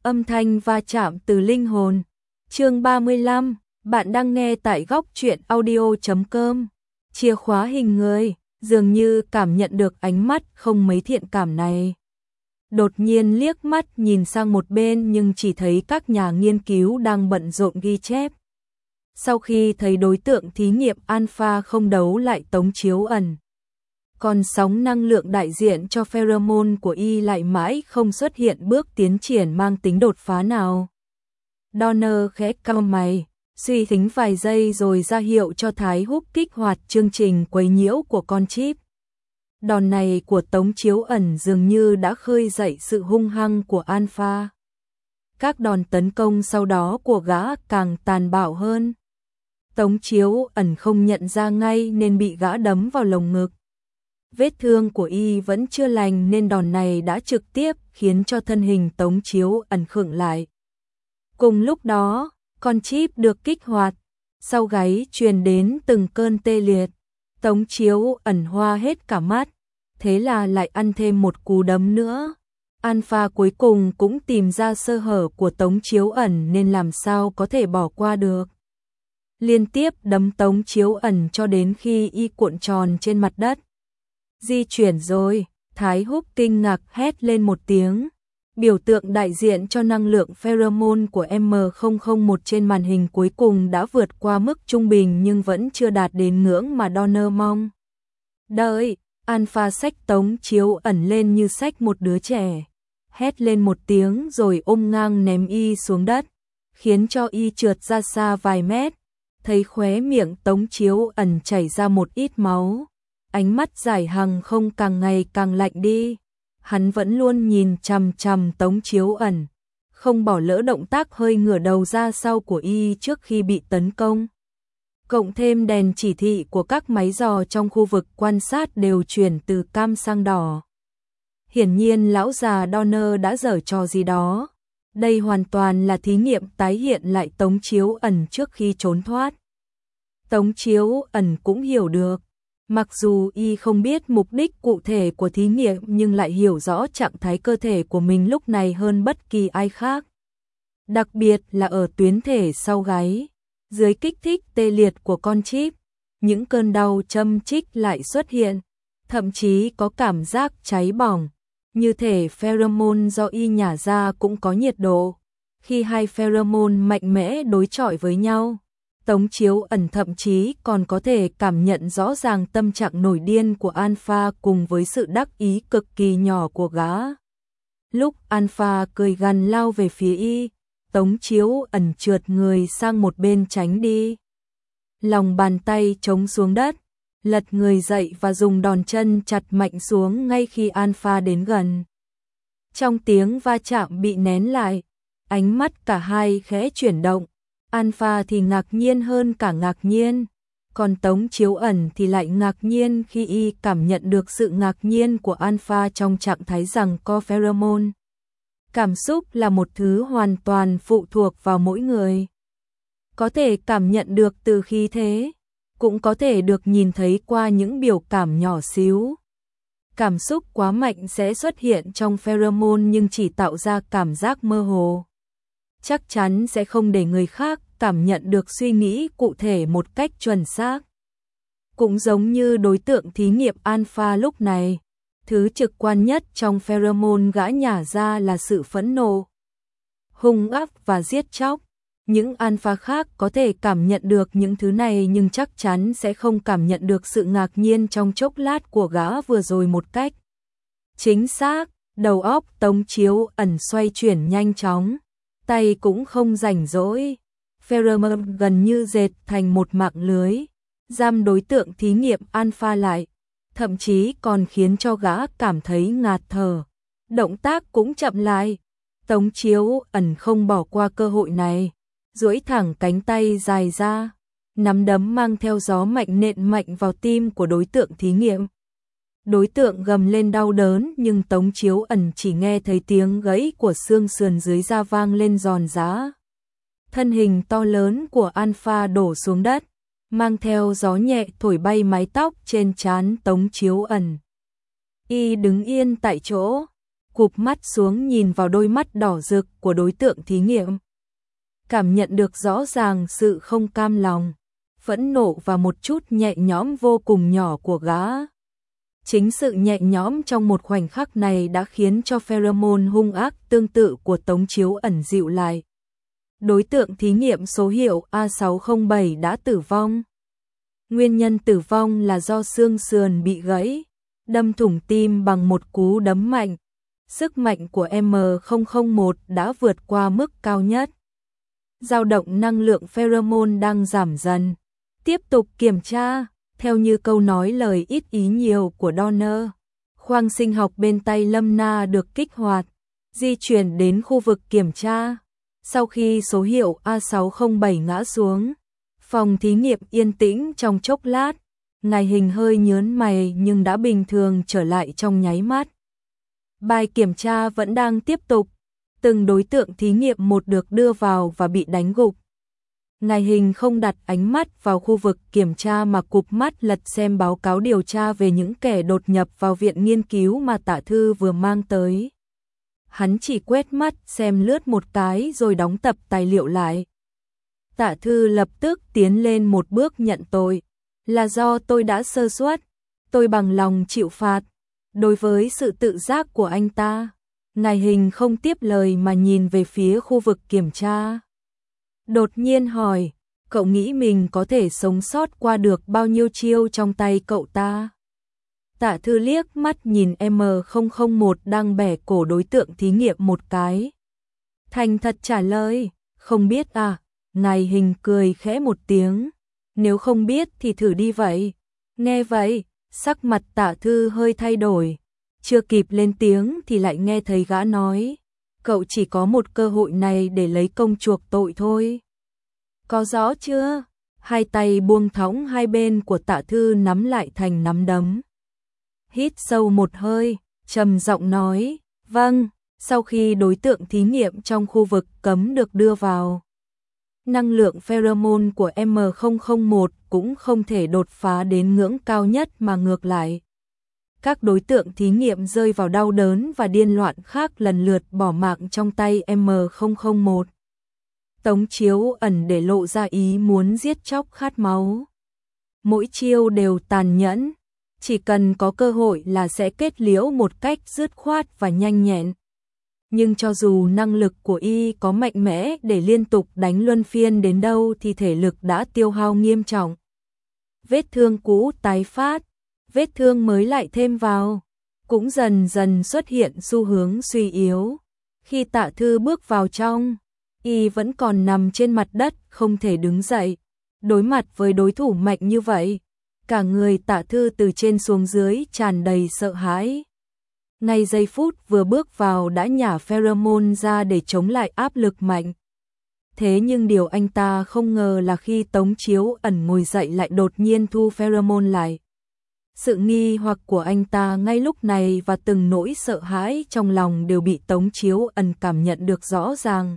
Âm thanh va chạm từ linh hồn. Chương 35, bạn đang nghe tại góc truyện audio.com. Chìa khóa hình người, dường như cảm nhận được ánh mắt không mấy thiện cảm này. Đột nhiên liếc mắt nhìn sang một bên nhưng chỉ thấy các nhà nghiên cứu đang bận rộn ghi chép. Sau khi thấy đối tượng thí nghiệm alpha không đấu lại tống chiếu ẩn, còn sóng năng lượng đại diện cho pheromone của y lại mãi không xuất hiện bước tiến triển mang tính đột phá nào. Donner khẽ cau mày, suy tính vài giây rồi ra hiệu cho Thái Húc kích hoạt chương trình quấy nhiễu của con chip. Đòn này của tống chiếu ẩn dường như đã khơi dậy sự hung hăng của alpha. Các đòn tấn công sau đó của gã càng tàn bạo hơn. Tống chiếu ẩn không nhận ra ngay nên bị gã đấm vào lồng ngực. Vết thương của y vẫn chưa lành nên đòn này đã trực tiếp khiến cho thân hình tống chiếu ẩn khựng lại. Cùng lúc đó, con chip được kích hoạt, sau gáy truyền đến từng cơn tê liệt. Tống chiếu ẩn hoa hết cả mắt, thế là lại ăn thêm một cú đấm nữa. Alpha cuối cùng cũng tìm ra sơ hở của tống chiếu ẩn nên làm sao có thể bỏ qua được. Liên tiếp đấm tống chiếu ẩn cho đến khi y cuộn tròn trên mặt đất. Di chuyển rồi, Thái Húc kinh ngạc hét lên một tiếng. Biểu tượng đại diện cho năng lượng pheromone của M001 trên màn hình cuối cùng đã vượt qua mức trung bình nhưng vẫn chưa đạt đến ngưỡng mà Donner mong. Đợi, Alpha xách tống chiếu ẩn lên như xách một đứa trẻ. Hét lên một tiếng rồi ôm ngang ném y xuống đất, khiến cho y trượt ra xa vài mét. Thấy khóe miệng tống chiếu ẩn chảy ra một ít máu. Ánh mắt Giải Hằng không càng ngày càng lạnh đi. Hắn vẫn luôn nhìn chằm chằm tống chiếu ẩn, không bỏ lỡ động tác hơi ngửa đầu ra sau của y trước khi bị tấn công. Cộng thêm đèn chỉ thị của các máy dò trong khu vực quan sát đều chuyển từ cam sang đỏ. Hiển nhiên lão già Donner đã giở trò gì đó. Đây hoàn toàn là thí nghiệm tái hiện lại tống chiếu ẩn trước khi trốn thoát. Tống chiếu ẩn cũng hiểu được. Mặc dù y không biết mục đích cụ thể của thí nghiệm nhưng lại hiểu rõ trạng thái cơ thể của mình lúc này hơn bất kỳ ai khác. Đặc biệt là ở tuyến thể sau gáy, dưới kích thích tê liệt của con chip, những cơn đau châm chích lại xuất hiện, thậm chí có cảm giác cháy bỏng, như thể pheromone do y nhả ra cũng có nhiệt độ. Khi hai pheromone mạnh mẽ đối chọi với nhau, tống chiếu ẩn thậm chí còn có thể cảm nhận rõ ràng tâm trạng nổi điên của Alpha cùng với sự đắc ý cực kỳ nhỏ của gã. Lúc Alpha cười gằn lao về phía y, tống chiếu ẩn trượt người sang một bên tránh đi. Lòng bàn tay chống xuống đất, lật người dậy và dùng đòn chân chặt mạnh xuống ngay khi Alpha đến gần. Trong tiếng va chạm bị nén lại, ánh mắt cả hai khẽ chuyển động. Alpha thì ngạc nhiên hơn cả ngạc nhiên, còn tống chiếu ẩn thì lại ngạc nhiên khi y cảm nhận được sự ngạc nhiên của Alpha trong trạng thái giằng co pheromone. Cảm xúc là một thứ hoàn toàn phụ thuộc vào mỗi người. Có thể cảm nhận được từ khí thế, cũng có thể được nhìn thấy qua những biểu cảm nhỏ xíu. Cảm xúc quá mạnh sẽ xuất hiện trong pheromone nhưng chỉ tạo ra cảm giác mơ hồ. Chắc chắn sẽ không để người khác cảm nhận được suy nghĩ cụ thể một cách chuẩn xác. Cũng giống như đối tượng thí nghiệm Alpha lúc này, thứ trực quan nhất trong pheromone gã nhả ra là sự phẫn nộ, hung ác và giết chóc. Những Alpha khác có thể cảm nhận được những thứ này nhưng chắc chắn sẽ không cảm nhận được sự ngạc nhiên trong chốc lát của gã vừa rồi một cách chính xác. Đầu óc tống chiếu ẩn xoay chuyển nhanh chóng, tay cũng không rảnh rỗi. Pheromone gần như dệt thành một mạng lưới, giam đối tượng thí nghiệm Alpha lại, thậm chí còn khiến cho gã cảm thấy ngạt thở. Động tác cũng chậm lại. Tống chiếu ẩn không bỏ qua cơ hội này, duỗi thẳng cánh tay dài ra, nắm đấm mang theo gió mạnh nện mạnh vào tim của đối tượng thí nghiệm. Đối tượng gầm lên đau đớn nhưng tống chiếu ẩn chỉ nghe thấy tiếng gãy của xương sườn dưới da vang lên giòn giã. Thân hình to lớn của Alpha đổ xuống đất, mang theo gió nhẹ thổi bay mái tóc trên trán tống chiếu ẩn. Y đứng yên tại chỗ, cụp mắt xuống nhìn vào đôi mắt đỏ rực của đối tượng thí nghiệm. Cảm nhận được rõ ràng sự không cam lòng, phẫn nộ và một chút nhẹ nhõm vô cùng nhỏ của gã. Chính sự nhẹ nhõm trong một khoảnh khắc này đã khiến cho pheromone hung ác tương tự của Tống Chiếu Ẩn dịu lại. Đối tượng thí nghiệm số hiệu A607 đã tử vong. Nguyên nhân tử vong là do xương sườn bị gãy, đâm thủng tim bằng một cú đấm mạnh. Sức mạnh của M001 đã vượt qua mức cao nhất. Dao động năng lượng pheromone đang giảm dần. Tiếp tục kiểm tra, theo như câu nói lời ít ý nhiều của Donner. Khoang sinh học bên tay Lâm Na được kích hoạt, di chuyển đến khu vực kiểm tra. Sau khi số hiệu A607 ngã xuống, phòng thí nghiệm yên tĩnh trong chốc lát. Ngài Hình hơi nhớn mày nhưng đã bình thường trở lại trong nháy mắt. Bài kiểm tra vẫn đang tiếp tục. Từng đối tượng thí nghiệm một được đưa vào và bị đánh gục. Ngài Hình không đặt ánh mắt vào khu vực kiểm tra mà cụp mắt lật xem báo cáo điều tra về những kẻ đột nhập vào viện nghiên cứu mà Tạ Thư vừa mang tới. Hắn chỉ quét mắt xem lướt một cái rồi đóng tập tài liệu lại. Tạ Thư lập tức tiến lên một bước nhận tội. Là do tôi đã sơ suất, tôi bằng lòng chịu phạt. Đối với sự tự giác của anh ta, Ngài Hình không tiếp lời mà nhìn về phía khu vực kiểm tra. Đột nhiên hỏi, cậu nghĩ mình có thể sống sót qua được bao nhiêu chiêu trong tay cậu ta? Tạ Thư liếc mắt nhìn M001 đang bẻ cổ đối tượng thí nghiệm một cái. Thành thật trả lời, không biết à? Ngài Hình cười khẽ một tiếng. Nếu không biết thì thử đi vậy. Nghe vậy, sắc mặt Tạ Thư hơi thay đổi. Chưa kịp lên tiếng thì lại nghe thấy gã nói. Cậu chỉ có một cơ hội này để lấy công chuộc tội thôi. Có rõ chưa? Hai tay buông thõng hai bên của Tạ Thư nắm lại thành nắm đấm. Hít sâu một hơi, trầm giọng nói. Vâng, sau khi đối tượng thí nghiệm trong khu vực cấm được đưa vào, năng lượng pheromone của M001 cũng không thể đột phá đến ngưỡng cao nhất mà ngược lại. Các đối tượng thí nghiệm rơi vào đau đớn và điên loạn khác lần lượt bỏ mạng trong tay M001. Tống Chiếu Ẩn để lộ ra ý muốn giết chóc khát máu. Mỗi chiêu đều tàn nhẫn, chỉ cần có cơ hội là sẽ kết liễu một cách dứt khoát và nhanh nhẹn. Nhưng cho dù năng lực của y có mạnh mẽ để liên tục đánh luân phiên đến đâu thì thể lực đã tiêu hao nghiêm trọng. Vết thương cũ tái phát, vết thương mới lại thêm vào, cũng dần dần xuất hiện xu hướng suy yếu. Khi Tạ Thư bước vào trong, y vẫn còn nằm trên mặt đất không thể đứng dậy. Đối mặt với đối thủ mạnh như vậy, cả người Tạ Thư từ trên xuống dưới tràn đầy sợ hãi. Ngay giây phút vừa bước vào đã nhả pheromone ra để chống lại áp lực mạnh. Thế nhưng điều anh ta không ngờ là khi Tống Chiếu Ẩn ngồi dậy lại đột nhiên thu pheromone lại. Sự nghi hoặc của anh ta ngay lúc này và từng nỗi sợ hãi trong lòng đều bị Tống Chiếu Ẩn cảm nhận được rõ ràng.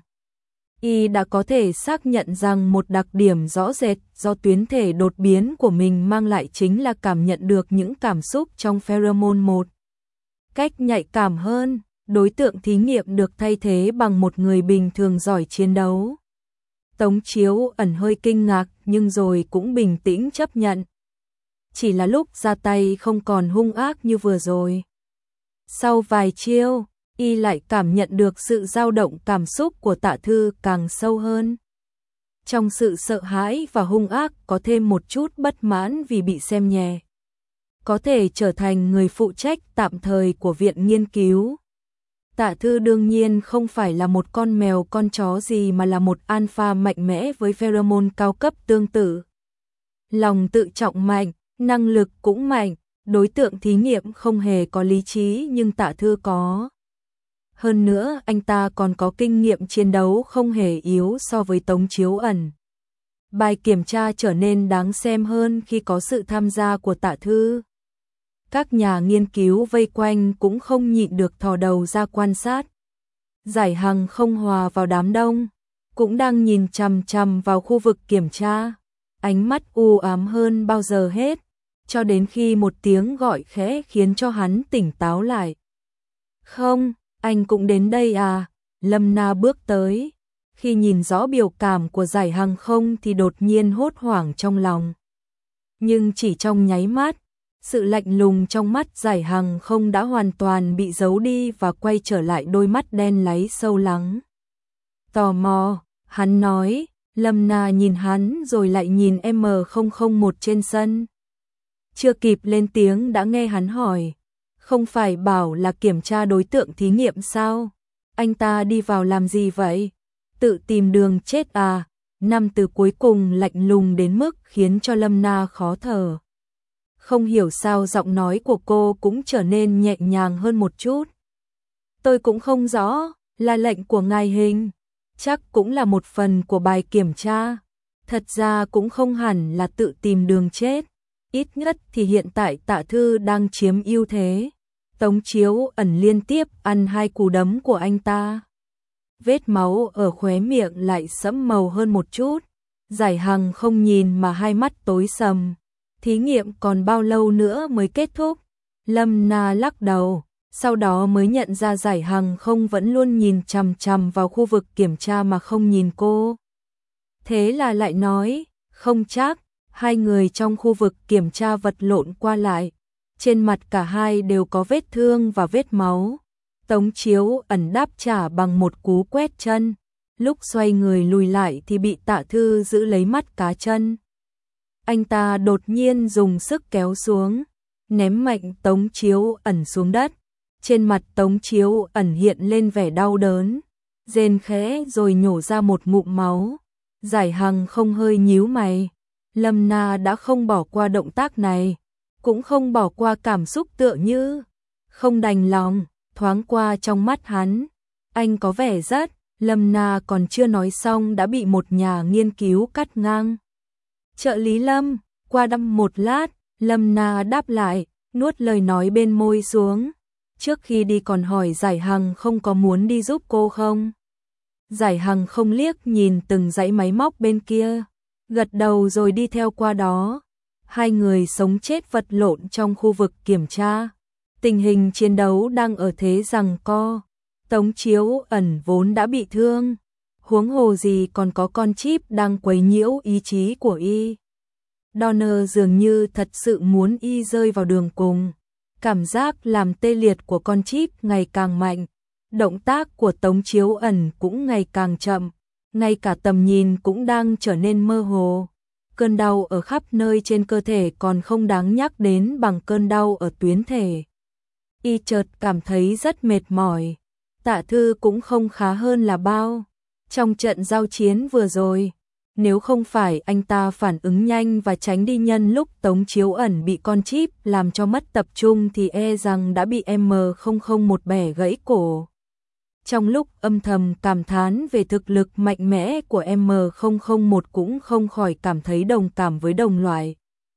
Y đã có thể xác nhận rằng một đặc điểm rõ rệt do tuyến thể đột biến của mình mang lại chính là cảm nhận được những cảm xúc trong pheromone một cách nhạy cảm hơn. Đối tượng thí nghiệm được thay thế bằng một người bình thường giỏi chiến đấu. Tống Chiếu Ẩn hơi kinh ngạc nhưng rồi cũng bình tĩnh chấp nhận. Chỉ là lúc ra tay không còn hung ác như vừa rồi. Sau vài chiêu, y lại cảm nhận được sự dao động cảm xúc của Tạ Thư càng sâu hơn. Trong sự sợ hãi và hung ác có thêm một chút bất mãn vì bị xem nhẹ. Có thể trở thành người phụ trách tạm thời của viện nghiên cứu. Tạ Thư đương nhiên không phải là một con mèo con chó gì mà là một alpha mạnh mẽ với pheromone cao cấp tương tự. Lòng tự trọng mạnh, năng lực cũng mạnh, đối tượng thí nghiệm không hề có lý trí nhưng Tạ Thư có. Hơn nữa anh ta còn có kinh nghiệm chiến đấu không hề yếu so với Tống Chiếu Ẩn. Bài kiểm tra trở nên đáng xem hơn khi có sự tham gia của Tạ Thư. Các nhà nghiên cứu vây quanh cũng không nhịn được thò đầu ra quan sát. Giải Hằng không hòa vào đám đông, cũng đang nhìn chằm chằm vào khu vực kiểm tra, ánh mắt u ám hơn bao giờ hết, cho đến khi một tiếng gọi khẽ khiến cho hắn tỉnh táo lại. Không, Anh cũng đến đây à? Lâm Na bước tới. Khi nhìn rõ biểu cảm của Giải Hằng không thì đột nhiên hốt hoảng trong lòng. Nhưng chỉ trong nháy mắt, sự lạnh lùng trong mắt Giải Hằng không đã hoàn toàn bị giấu đi và quay trở lại đôi mắt đen láy sâu lắng. Tò mò, hắn nói. Lâm Na nhìn hắn rồi lại nhìn M001 trên sân. Chưa kịp lên tiếng đã nghe hắn hỏi. Không phải bảo là kiểm tra đối tượng thí nghiệm sao? Anh ta đi vào làm gì vậy? Tự tìm đường chết à? Năm từ cuối cùng lạnh lùng đến mức khiến cho Lâm Na khó thở. Không hiểu sao giọng nói của cô cũng trở nên nhẹ nhàng hơn một chút. Tôi cũng không rõ, là lệnh của ngài Hình. Chắc cũng là một phần của bài kiểm tra. Thật ra cũng không hẳn là tự tìm đường chết. Ít nhất thì hiện tại Tạ Thư đang chiếm ưu thế. Tống Chiếu Ẩn liên tiếp ăn 2 cú đấm của anh ta. Vết máu ở khóe miệng lại sẫm màu hơn một chút. Giải Hằng không nhìn mà hai mắt tối sầm. Thí nghiệm còn bao lâu nữa mới kết thúc? Lâm Na lắc đầu. Sau đó mới nhận ra Giải Hằng không vẫn luôn nhìn chằm chằm vào khu vực kiểm tra mà không nhìn cô. Thế là lại nói, không chắc. Hai người trong khu vực kiểm tra vật lộn qua lại. Trên mặt cả hai đều có vết thương và vết máu. Tống Chiếu Ẩn đáp trả bằng một cú quét chân. Lúc xoay người lùi lại thì bị Tạ Thư giữ lấy mắt cá chân. Anh ta đột nhiên dùng sức kéo xuống, ném mạnh Tống Chiếu Ẩn xuống đất. Trên mặt Tống Chiếu Ẩn hiện lên vẻ đau đớn, rên khẽ rồi nhổ ra một ngụm máu. Giải Hằng không hơi nhíu mày. Lâm Na đã không bỏ qua động tác này, cũng không bỏ qua cảm xúc tựa như không đành lòng thoáng qua trong mắt hắn. Anh có vẻ rất. Lâm Na còn chưa nói xong đã bị một nhà nghiên cứu cắt ngang. Trợ lý Lâm, qua đâm một lát. Lâm Na đáp lại, nuốt lời nói bên môi xuống. Trước khi đi còn hỏi Giải Hằng không có muốn đi giúp cô không. Giải Hằng không liếc nhìn từng dãy máy móc bên kia, gật đầu rồi đi theo qua đó. Hai người sống chết vật lộn trong khu vực kiểm tra. Tình hình chiến đấu đang ở thế giằng co. Tống Chiếu Ẩn vốn đã bị thương, huống hồ gì còn có con chip đang quấy nhiễu ý chí của y. Donner dường như thật sự muốn y rơi vào đường cùng. Cảm giác làm tê liệt của con chip ngày càng mạnh. Động tác của Tống Chiếu Ẩn cũng ngày càng chậm. Ngay cả tầm nhìn cũng đang trở nên mơ hồ. Cơn đau ở khắp nơi trên cơ thể còn không đáng nhắc đến bằng cơn đau ở tuyến thể. Y chợt cảm thấy rất mệt mỏi. Tạ Thư cũng không khá hơn là bao. Trong trận giao chiến vừa rồi, nếu không phải anh ta phản ứng nhanh và tránh đi nhân lúc Tống Chiếu Ẩn bị con chip làm cho mất tập trung thì e rằng đã bị M001 bẻ gãy cổ. Trong lúc âm thầm cảm thán về thực lực mạnh mẽ của M001 cũng không khỏi cảm thấy đồng cảm với đồng loại.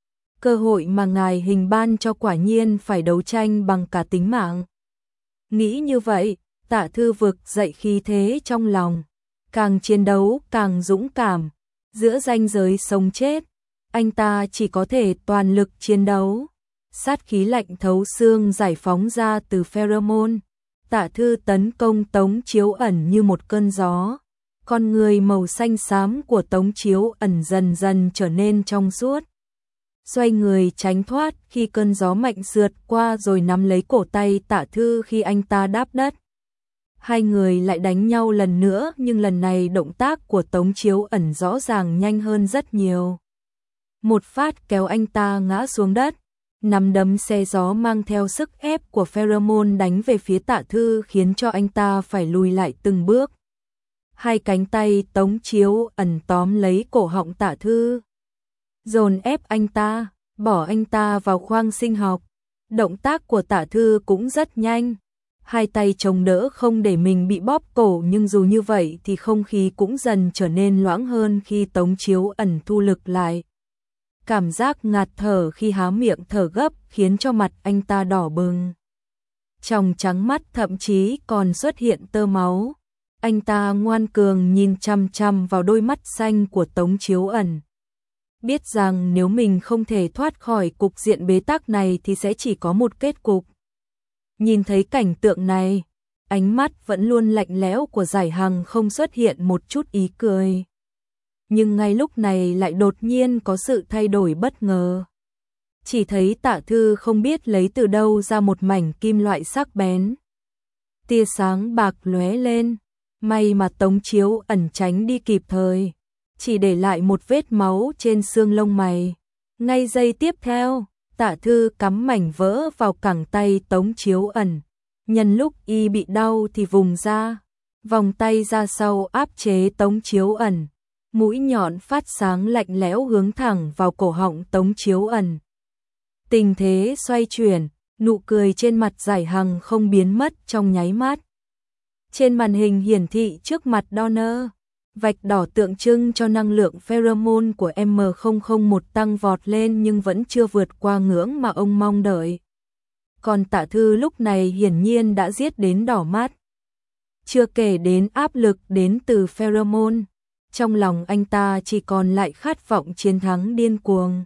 Cơ hội mà ngài Hình ban cho quả nhiên phải đấu tranh bằng cả tính mạng. Nghĩ như vậy, Tạ Thư vực dậy khí thế trong lòng. Càng chiến đấu càng dũng cảm. Giữa ranh giới sống chết, anh ta chỉ có thể toàn lực chiến đấu. Sát khí lạnh thấu xương giải phóng ra từ pheromone. Tạ Thư tấn công Tống Chiếu Ẩn như một cơn gió. Con người màu xanh xám của Tống Chiếu Ẩn dần dần trở nên trong suốt. Xoay người tránh thoát khi cơn gió mạnh sượt qua rồi nắm lấy cổ tay Tạ Thư khi anh ta đáp đất. Hai người lại đánh nhau lần nữa nhưng lần này động tác của Tống Chiếu Ẩn rõ ràng nhanh hơn rất nhiều. Một phát kéo anh ta ngã xuống đất. Nắm đấm xe gió mang theo sức ép của pheromone đánh về phía Tạ Thư khiến cho anh ta phải lùi lại từng bước. Hai cánh tay Tống Chiếu Ẩn tóm lấy cổ họng Tạ Thư, dồn ép anh ta, bỏ anh ta vào khoang sinh học. Động tác của Tạ Thư cũng rất nhanh. Hai tay chống đỡ không để mình bị bóp cổ nhưng dù như vậy thì không khí cũng dần trở nên loãng hơn khi Tống Chiếu Ẩn thu lực lại. Cảm giác ngạt thở khi há miệng thở gấp khiến cho mặt anh ta đỏ bừng. Trong trắng mắt thậm chí còn xuất hiện tơ máu. Anh ta ngoan cường nhìn chằm chằm vào đôi mắt xanh của Tống Chiếu Ẩn. Biết rằng nếu mình không thể thoát khỏi cục diện bế tắc này thì sẽ chỉ có một kết cục. Nhìn thấy cảnh tượng này, ánh mắt vẫn luôn lạnh lẽo của Giải Hằng không xuất hiện một chút ý cười. Nhưng ngay lúc này lại đột nhiên có sự thay đổi bất ngờ. Chỉ thấy Tạ Thư không biết lấy từ đâu ra một mảnh kim loại sắc bén. Tia sáng bạc lóe lên, may mà Tống Chiếu Ẩn tránh đi kịp thời, chỉ để lại một vết máu trên xương lông mày. Ngay giây tiếp theo, Tạ Thư cắm mảnh vỡ vào cẳng tay Tống Chiếu Ẩn. Nhân lúc y bị đau thì vùng ra, vòng tay ra sau áp chế Tống Chiếu Ẩn. Mũi nhọn phát sáng lạnh lẽo hướng thẳng vào cổ họng Tống Chiếu Ẩn. Tình thế xoay chuyển, nụ cười trên mặt Giải Hằng không biến mất trong nháy mắt. Trên màn hình hiển thị trước mặt Donner, vạch đỏ tượng trưng cho năng lượng pheromone của M001 tăng vọt lên nhưng vẫn chưa vượt qua ngưỡng mà ông mong đợi. Còn Tạ Thư lúc này hiển nhiên đã giết đến đỏ mắt. Chưa kể đến áp lực đến từ pheromone, trong lòng anh ta chỉ còn lại khát vọng chiến thắng điên cuồng.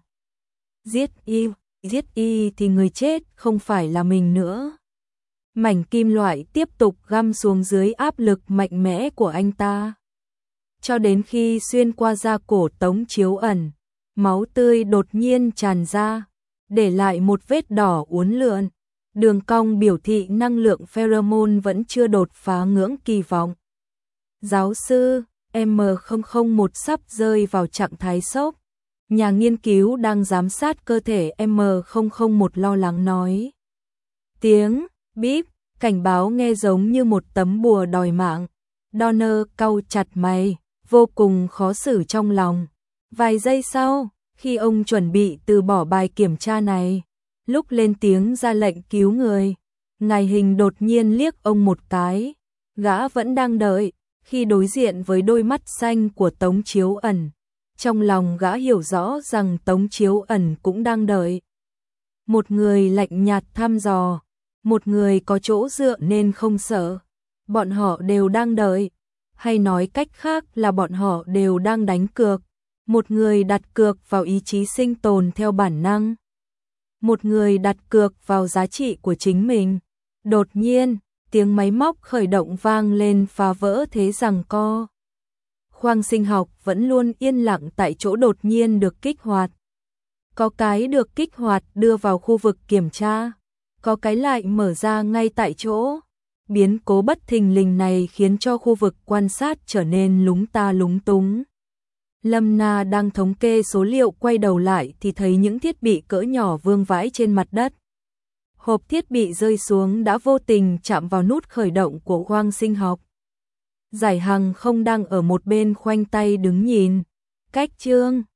Giết y thì người chết không phải là mình nữa. Mảnh kim loại tiếp tục găm xuống dưới áp lực mạnh mẽ của anh ta. Cho đến khi xuyên qua da cổ Tống Chiếu Ẩn, máu tươi đột nhiên tràn ra, để lại một vết đỏ uốn lượn. Đường cong biểu thị năng lượng pheromone vẫn chưa đột phá ngưỡng kỳ vọng. Giáo sư, M001 sắp rơi vào trạng thái sốc. Nhà nghiên cứu đang giám sát cơ thể M001 lo lắng nói. Tiếng bíp, cảnh báo nghe giống như một tấm bùa đòi mạng. Donner cau chặt mày, vô cùng khó xử trong lòng. Vài giây sau, khi ông chuẩn bị từ bỏ bài kiểm tra này, lúc lên tiếng ra lệnh cứu người, Ngài Hình đột nhiên liếc ông một cái. Gã vẫn đang đợi, khi đối diện với đôi mắt xanh của Tống Chiếu Ẩn. Trong lòng gã hiểu rõ rằng Tống Chiếu Ẩn cũng đang đợi. Một người lạnh nhạt thăm dò, một người có chỗ dựa nên không sợ. Bọn họ đều đang đợi, hay nói cách khác là bọn họ đều đang đánh cược. Một người đặt cược vào ý chí sinh tồn theo bản năng. Một người đặt cược vào giá trị của chính mình. Đột nhiên, tiếng máy móc khởi động vang lên phá vỡ thế giằng co. Khoang sinh học vẫn luôn yên lặng tại chỗ đột nhiên được kích hoạt. Có cái được kích hoạt đưa vào khu vực kiểm tra, có cái lại mở ra ngay tại chỗ. Biến cố bất thình lình này khiến cho khu vực quan sát trở nên lúng ta lúng túng. Lâm Na đang thống kê số liệu, quay đầu lại thì thấy những thiết bị cỡ nhỏ vương vãi trên mặt đất. Hộp thiết bị rơi xuống đã vô tình chạm vào nút khởi động của khoang sinh học. Giải Hằng không đang ở một bên khoanh tay đứng nhìn. Cách chương